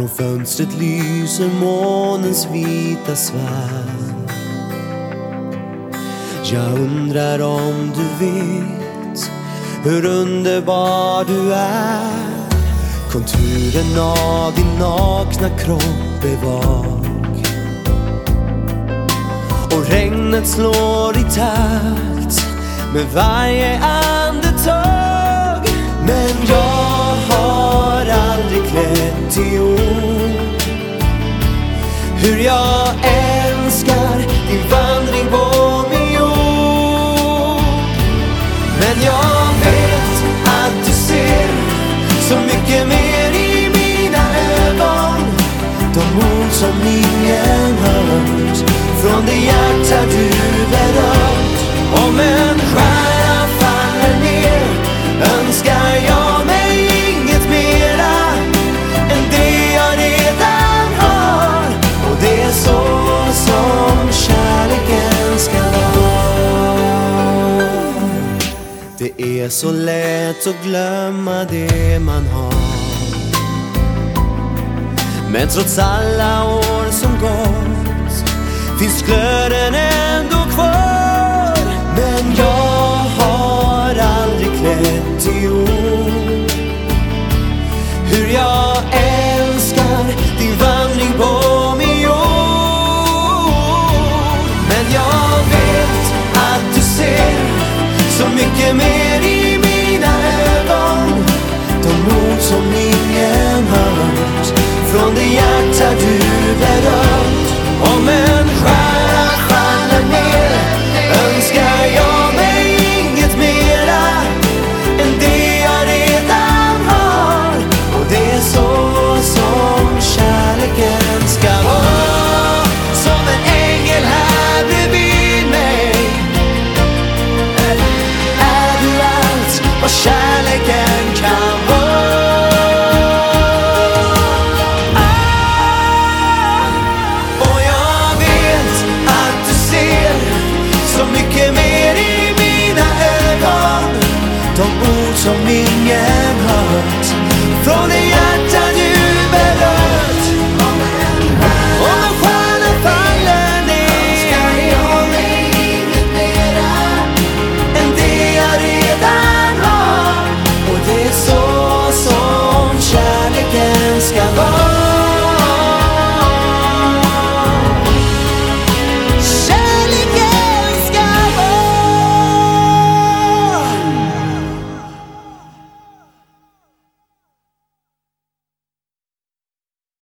Från fönstret lyser månens vita svärd. Jag undrar om du vet hur underbar du är. Konturen av din nakna kropp är vag, och regnet slår i takt med varje andetag. Men jag har aldrig klätt i ord hur jag älskar din vandring på min jord. Men jag vet att du ser så mycket mer i mina ögon. De ord som ingen hört från det hjärta du berört. Om en stjärna faller ner önskar jag mig inget mera än det jag redan har. Och det är så som kärleken ska vara. Det är så lätt att glömma det man har, men trots alla år som gått finns glöden ändå kvar. Men jag har aldrig klätt i ord hur jag älskar din vandring på min jord. Men jag vet att du ser så mycket mer i mina ögon. De ord som ingen hört från det hjärta du